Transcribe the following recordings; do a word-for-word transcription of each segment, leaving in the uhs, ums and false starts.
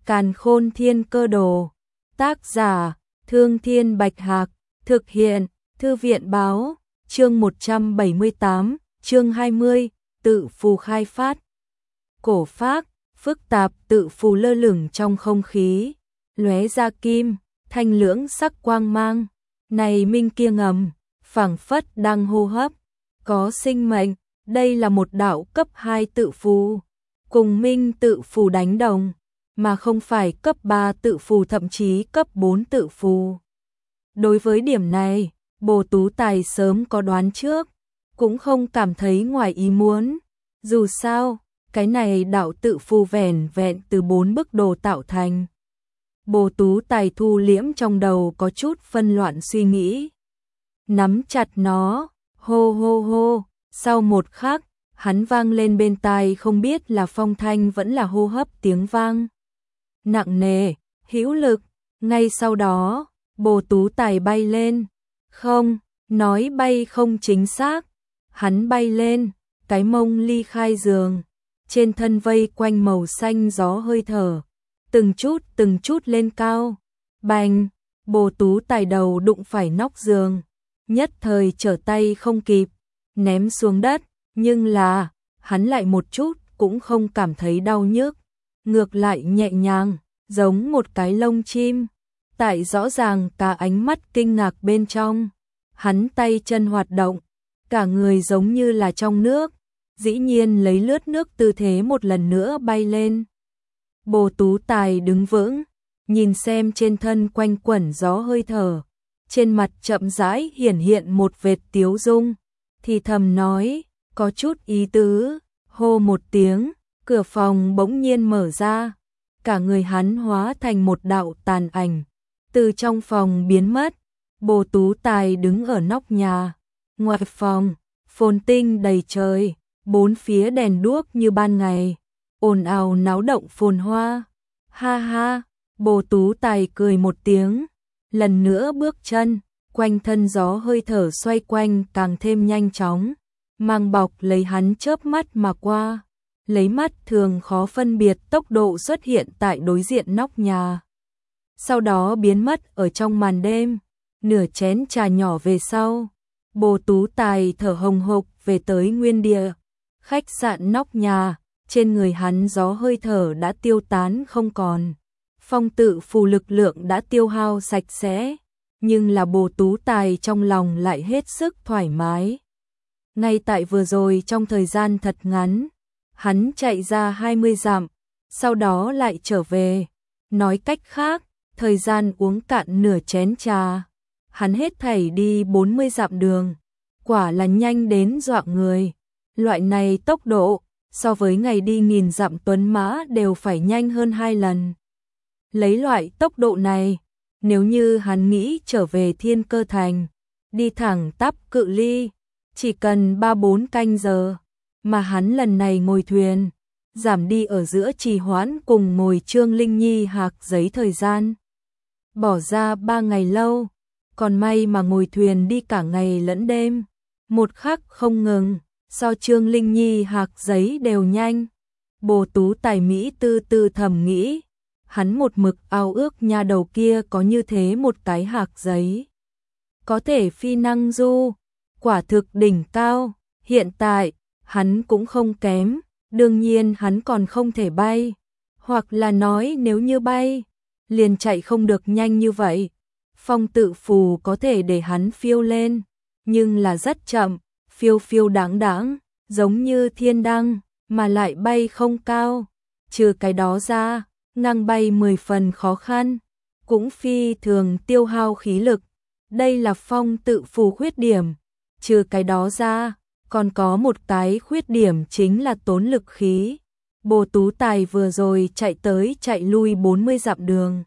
Càn Khôn Thiên Cơ Đồ. Tác giả: Thương Thiên Bạch Hạc. Thực hiện: Thư viện Báo. Chương một trăm bảy mươi tám, chương hai mươi, tự phù khai phát. Cổ phác, phức tạp tự phù lơ lửng trong không khí, lóe ra kim, thanh lưỡng sắc quang mang. Này minh kia ngầm, phảng phất đang hô hấp, có sinh mệnh. Đây là một đạo cấp hai tự phù, cùng minh tự phù đánh đồng, mà không phải cấp ba tự phù, thậm chí cấp bốn tự phù. Đối với điểm này, Bồ Tú Tài sớm có đoán trước, cũng không cảm thấy ngoài ý muốn. Dù sao, cái này đạo tự phù vẻn vẹn từ bốn bức đồ tạo thành. Bồ Tú Tài thu liễm trong đầu có chút phân loạn suy nghĩ, nắm chặt nó, hô hô hô. Sau một khắc, hắn vang lên bên tai, không biết là phong thanh vẫn là hô hấp, tiếng vang nặng nề, hữu lực. Ngay sau đó, Bồ Tú Tài bay lên. Không, nói bay không chính xác, hắn bay lên, cái mông ly khai giường, trên thân vây quanh màu xanh gió hơi thở, từng chút từng chút lên cao. Bành, Bồ Tú Tài đầu đụng phải nóc giường, nhất thời trở tay không kịp, ném xuống đất, nhưng là, hắn lại một chút cũng không cảm thấy đau nhức, ngược lại nhẹ nhàng, giống một cái lông chim. Tại rõ ràng cả ánh mắt kinh ngạc bên trong, hắn tay chân hoạt động, cả người giống như là trong nước, dĩ nhiên lấy lướt nước tư thế một lần nữa bay lên. Bồ Tú Tài đứng vững, nhìn xem trên thân quanh quẩn gió hơi thở, trên mặt chậm rãi hiển hiện một vệt tiếu dung, thì thầm nói, có chút ý tứ. Hô một tiếng, cửa phòng bỗng nhiên mở ra, cả người hắn hóa thành một đạo tàn ảnh, từ trong phòng biến mất. Bồ Tú Tài đứng ở nóc nhà, ngoài phòng, phồn tinh đầy trời, bốn phía đèn đuốc như ban ngày, ồn ào náo động phồn hoa. Ha ha, Bồ Tú Tài cười một tiếng, lần nữa bước chân, quanh thân gió hơi thở xoay quanh càng thêm nhanh chóng, mang bọc lấy hắn chớp mắt mà qua, lấy mắt thường khó phân biệt tốc độ xuất hiện tại đối diện nóc nhà, sau đó biến mất ở trong màn đêm. Nửa chén trà nhỏ về sau, Bồ Tú Tài thở hồng hộc về tới nguyên địa, khách sạn nóc nhà. Trên người hắn gió hơi thở đã tiêu tán không còn, phong tự phù lực lượng đã tiêu hao sạch sẽ, nhưng là Bồ Tú Tài trong lòng lại hết sức thoải mái. Ngay tại vừa rồi, trong thời gian thật ngắn, hắn chạy ra hai mươi dặm, sau đó lại trở về. Nói cách khác, thời gian uống cạn nửa chén trà, hắn hết thảy đi bốn mươi dặm đường, quả là nhanh đến dọa người. Loại này tốc độ, so với ngày đi nghìn dặm tuấn mã đều phải nhanh hơn hai lần. Lấy loại tốc độ này, nếu như hắn nghĩ trở về Thiên Cơ Thành, đi thẳng tắp cự ly, chỉ cần ba bốn canh giờ, mà hắn lần này ngồi thuyền, giảm đi ở giữa trì hoãn cùng ngồi Trương Linh Nhi hạc giấy thời gian. Bỏ ra ba ngày lâu, còn may mà ngồi thuyền đi cả ngày lẫn đêm, một khắc không ngừng, so Trương Linh Nhi hạc giấy đều nhanh. Bồ Tú Tài Mỹ tư tư thầm nghĩ, hắn một mực ao ước nha đầu kia có như thế một cái hạc giấy, có thể phi năng du, quả thực đỉnh cao. Hiện tại, hắn cũng không kém, đương nhiên hắn còn không thể bay, hoặc là nói nếu như bay, liền chạy không được nhanh như vậy. Phong tự phù có thể để hắn phiêu lên, nhưng là rất chậm, phiêu phiêu đáng đáng, giống như thiên đăng, mà lại bay không cao. Trừ cái đó ra, ngang bay mười phần khó khăn, cũng phi thường tiêu hao khí lực. Đây là phong tự phù khuyết điểm. Trừ cái đó ra, còn có một cái khuyết điểm chính là tốn lực khí. Bồ Tú Tài vừa rồi chạy tới chạy lui bốn mươi dặm đường,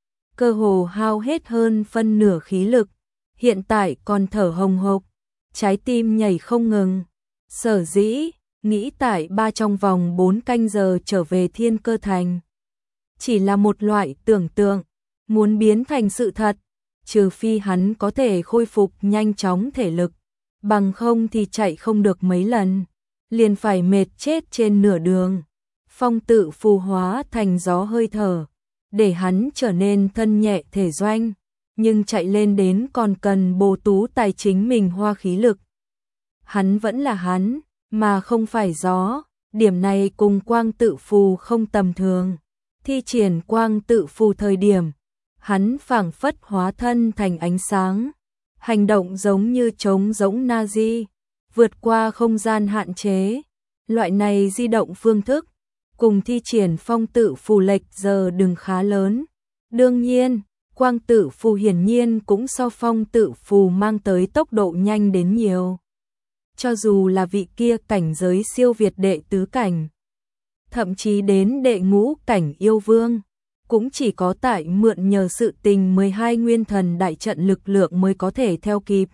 cơ hồ hao hết hơn phân nửa khí lực, hiện tại còn thở hồng hộc, trái tim nhảy không ngừng. Sở dĩ nghĩ tại ba trong vòng bốn canh giờ trở về Thiên Cơ Thành chỉ là một loại tưởng tượng, muốn biến thành sự thật, trừ phi hắn có thể khôi phục nhanh chóng thể lực, bằng không thì chạy không được mấy lần, liền phải mệt chết trên nửa đường. Phong tự phù hóa thành gió hơi thở, để hắn trở nên thân nhẹ thể doanh, nhưng chạy lên đến còn cần Bồ Tú Tài chính mình hoa khí lực. Hắn vẫn là hắn, mà không phải gió, điểm này cùng quang tự phù không tầm thường. Thi triển quang tự phù thời điểm, hắn phảng phất hóa thân thành ánh sáng, hành động giống như trống rỗng Nazi, vượt qua không gian hạn chế. Loại này di động phương thức, cùng thi triển phong tự phù lệch giờ đừng khá lớn. Đương nhiên, quang tự phù hiển nhiên cũng so phong tự phù mang tới tốc độ nhanh đến nhiều. Cho dù là vị kia cảnh giới siêu việt đệ tứ cảnh, thậm chí đến đệ ngũ cảnh yêu vương, cũng chỉ có tại mượn nhờ sự tình mười hai nguyên thần đại trận lực lượng mới có thể theo kịp.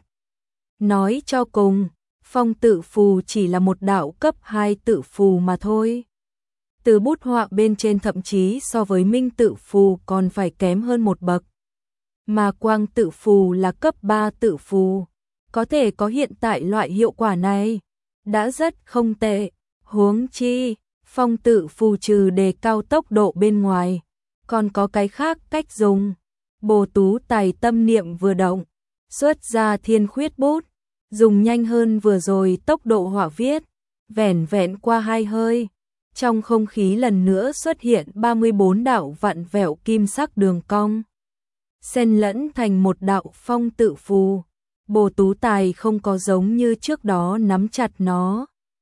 Nói cho cùng, phong tự phù chỉ là một đạo cấp hai tự phù mà thôi. Từ bút họa bên trên thậm chí so với minh tự phù còn phải kém hơn một bậc. Mà quang tự phù là cấp ba tự phù, có thể có hiện tại loại hiệu quả này, đã rất không tệ. Huống chi, phong tự phù trừ đề cao tốc độ bên ngoài, còn có cái khác cách dùng. Bồ Tú Tài tâm niệm vừa động, xuất ra thiên khuyết bút, dùng nhanh hơn vừa rồi tốc độ họa viết, vẻn vẹn qua hai hơi. Trong không khí lần nữa xuất hiện ba mươi bốn đạo vặn vẹo kim sắc đường cong, xen lẫn thành một đạo phong tự phù. Bồ Tú Tài không có giống như trước đó nắm chặt nó,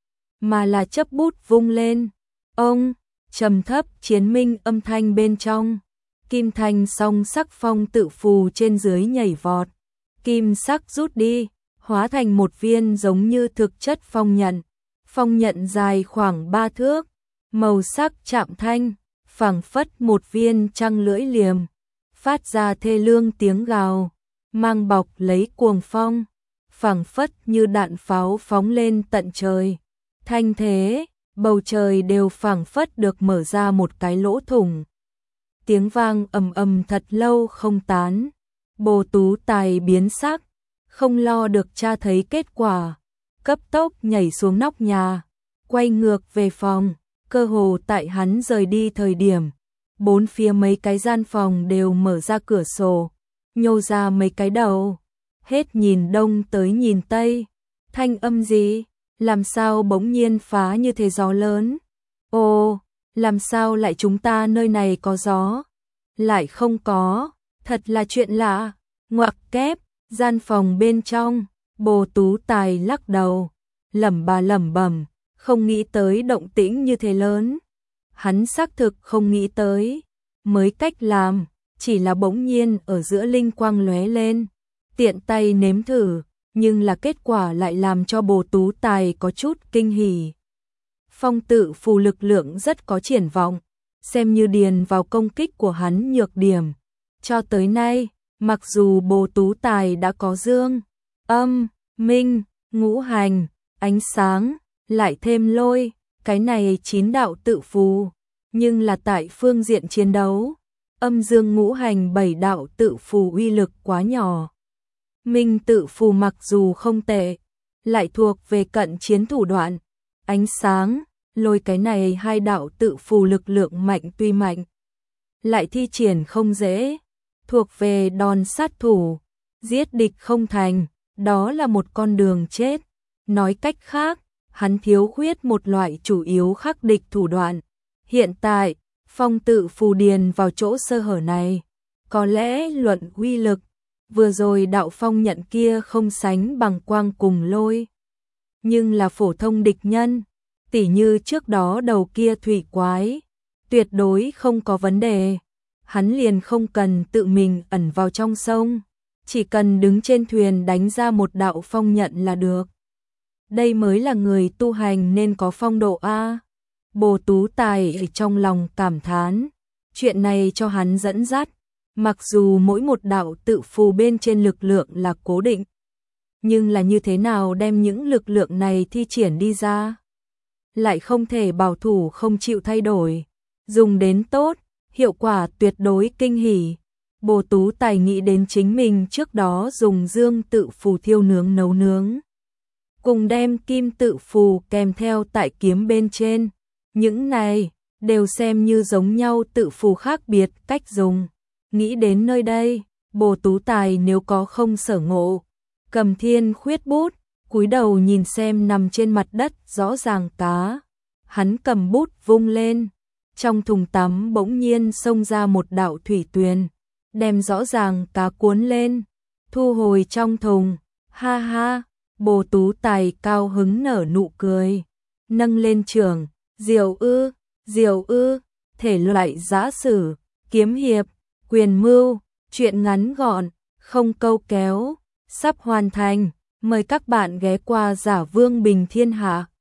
mà là chấp bút vung lên. Ông, trầm thấp chiến minh âm thanh bên trong, kim thanh song sắc phong tự phù trên dưới nhảy vọt, kim sắc rút đi, hóa thành một viên giống như thực chất phong nhận. Phong nhận dài khoảng ba thước, màu sắc chạm thanh, phảng phất một viên trăng lưỡi liềm, phát ra thê lương tiếng gào, mang bọc lấy cuồng phong, phảng phất như đạn pháo phóng lên tận trời. Thanh thế, bầu trời đều phảng phất được mở ra một cái lỗ thủng. Tiếng vang ầm ầm thật lâu không tán. Bồ Tú Tài biến sắc, không lo được cha thấy kết quả, cấp tốc nhảy xuống nóc nhà, quay ngược về phòng. Cơ hồ tại hắn rời đi thời điểm, bốn phía mấy cái gian phòng đều mở ra cửa sổ, nhô ra mấy cái đầu, hết nhìn đông tới nhìn tây. Thanh âm gì? Làm sao bỗng nhiên phá như thế gió lớn? Ồ, làm sao lại chúng ta nơi này có gió? Lại không có, thật là chuyện lạ. Ngoặc kép, gian phòng bên trong, Bồ Tú Tài lắc đầu, lẩm bà lẩm bẩm, không nghĩ tới động tĩnh như thế lớn. Hắn xác thực không nghĩ tới, mới cách làm, chỉ là bỗng nhiên ở giữa linh quang lóe lên, tiện tay nếm thử, nhưng là kết quả lại làm cho Bồ Tú Tài có chút kinh hỉ. Phong tự phù lực lượng rất có triển vọng, xem như điền vào công kích của hắn nhược điểm. Cho tới nay, mặc dù Bồ Tú Tài đã có dương, âm, minh, ngũ hành, ánh sáng, lại thêm lôi, cái này chín đạo tự phù, nhưng là tại phương diện chiến đấu, âm dương ngũ hành bảy đạo tự phù uy lực quá nhỏ. Minh tự phù mặc dù không tệ, lại thuộc về cận chiến thủ đoạn, ánh sáng, lôi cái này hai đạo tự phù lực lượng mạnh tuy mạnh, lại thi triển không dễ, thuộc về đòn sát thủ, giết địch không thành, đó là một con đường chết. Nói cách khác, hắn thiếu khuyết một loại chủ yếu khắc địch thủ đoạn. Hiện tại, phong tự phù điền vào chỗ sơ hở này, có lẽ luận uy lực, vừa rồi đạo phong nhận kia không sánh bằng quang cùng lôi. Nhưng là phổ thông địch nhân, tỉ như trước đó đầu kia thủy quái, tuyệt đối không có vấn đề. Hắn liền không cần tự mình ẩn vào trong sông, chỉ cần đứng trên thuyền đánh ra một đạo phong nhận là được. Đây mới là người tu hành nên có phong độ a. Bồ Tú Tài trong lòng cảm thán, chuyện này cho hắn dẫn dắt, mặc dù mỗi một đạo tự phù bên trên lực lượng là cố định, nhưng là như thế nào đem những lực lượng này thi triển đi ra, lại không thể bảo thủ không chịu thay đổi, dùng đến tốt, hiệu quả tuyệt đối kinh hỉ. Bồ Tú Tài nghĩ đến chính mình trước đó dùng dương tự phù thiêu nướng nấu nướng, cùng đem kim tự phù kèm theo tại kiếm bên trên, những này đều xem như giống nhau tự phù khác biệt cách dùng. Nghĩ đến nơi đây, Bồ Tú Tài nếu có không sở ngộ, cầm thiên khuyết bút, cúi đầu nhìn xem nằm trên mặt đất rõ ràng cá. Hắn cầm bút vung lên, trong thùng tắm bỗng nhiên xông ra một đạo thủy tuyền, đem rõ ràng cá cuốn lên, thu hồi trong thùng. Ha ha, Bồ Tú Tài cao hứng nở nụ cười, nâng lên trường, diệu ư, diệu ư, thể loại giã sử, kiếm hiệp, quyền mưu, truyện ngắn gọn, không câu kéo, sắp hoàn thành, mời các bạn ghé qua Giả Vương Bình Thiên Hạ.